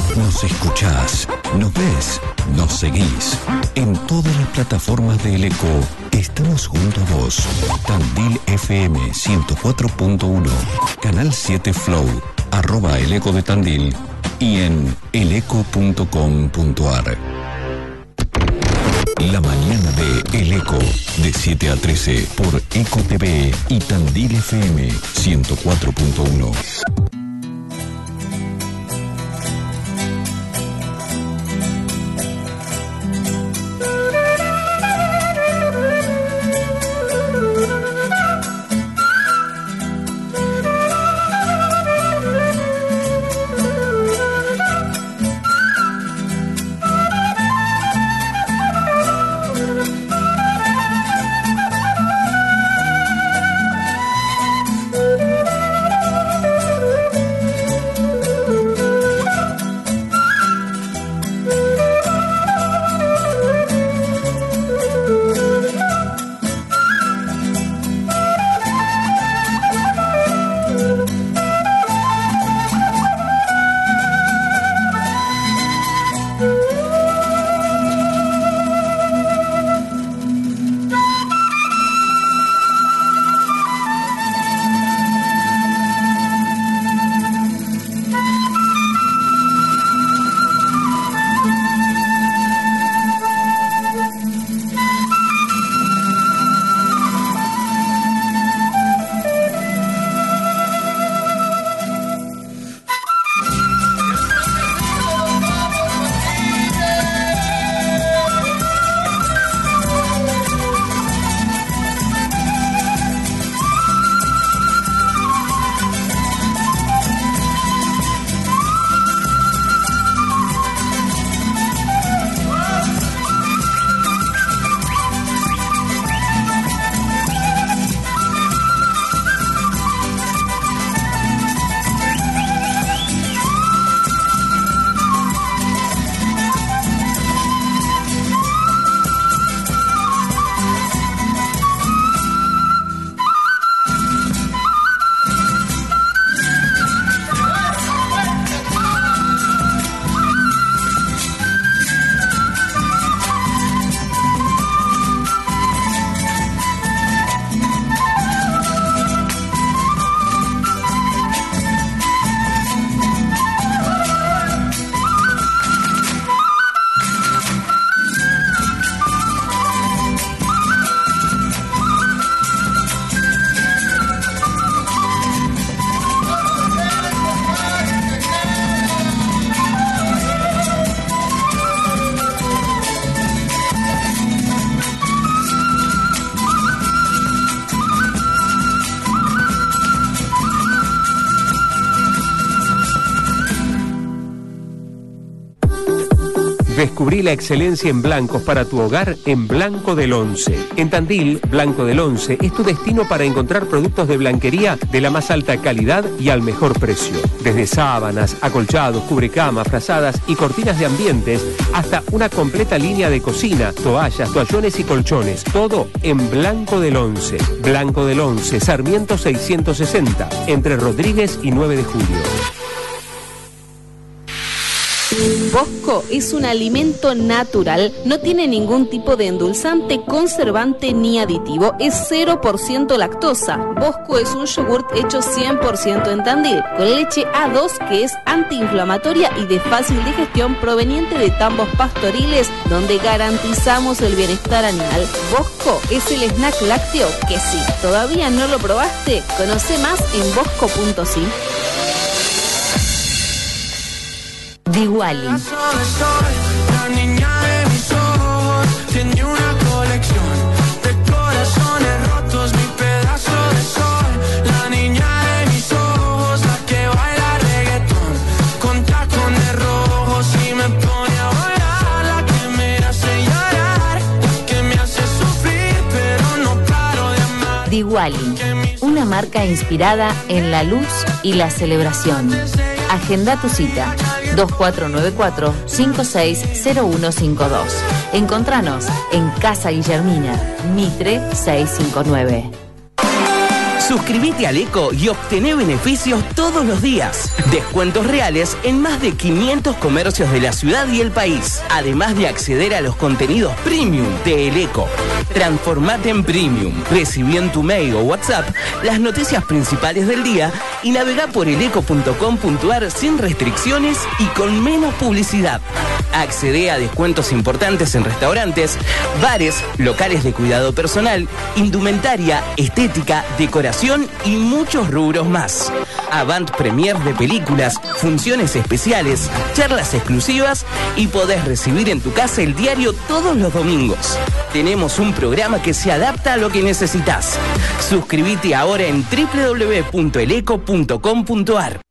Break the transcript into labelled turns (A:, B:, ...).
A: Nos escuchás, nos ves, nos seguís. En todas las plataformas de El Eco estamos junto a vos. Tandil FM 104.1, Canal 7 Flow, @El Eco de Tandil y en eleco.com.ar. La mañana de El Eco, de 7 a 13 por Eco TV y Tandil FM 104.1.
B: Descubrí la excelencia en blancos para tu hogar en Blanco del Once. En Tandil, Blanco del Once es tu destino para encontrar productos de blanquería de la más alta calidad y al mejor precio. Desde sábanas, acolchados, cubrecamas, frazadas y cortinas de ambientes, hasta una completa línea de cocina, toallas, toallones y colchones. Todo en Blanco del Once. Blanco del Once, Sarmiento 660, entre Rodríguez y 9 de Julio.
C: Bosco es un alimento natural, no tiene ningún tipo de endulzante, conservante ni aditivo, es 0% lactosa. Bosco es un yogurt hecho 100% en Tandil, con leche A2 que es antiinflamatoria y de fácil digestión proveniente de tambos pastoriles donde garantizamos el bienestar animal. Bosco es el snack lácteo que sí, ¿todavía no lo probaste? Conoce más en bosco.si.
D: Diguali.
E: La niña de mis ojos tiene una colección de corazones rotos, mi pedazo de sol. La niña de mis ojos, la que baila reggaetón con tacones rojos y me pone a bailar. La que me hace llorar, la que me hace sufrir, pero no paro de amar.
D: Diguali, una marca inspirada en la luz y la celebración. Agenda tu cita 2494-560152. Encontranos en Casa Guillermina, Mitre 659.
F: Suscríbete al Eco y obtené beneficios todos los días. Descuentos reales en más de 500 comercios de la ciudad y el país. Además de acceder a los contenidos premium de El Eco. Transformate en premium. Recibí en tu mail o WhatsApp las noticias principales del día y navega por eleco.com.ar sin restricciones y con menos publicidad. Accede a descuentos importantes en restaurantes, bares, locales de cuidado personal, indumentaria, estética, decoración y muchos rubros más. Avant premier de películas, funciones especiales, charlas exclusivas y podés recibir en tu casa el diario todos los domingos. Tenemos un programa que se adapta a lo que necesitas. Suscríbete ahora en www.eleco.com.ar.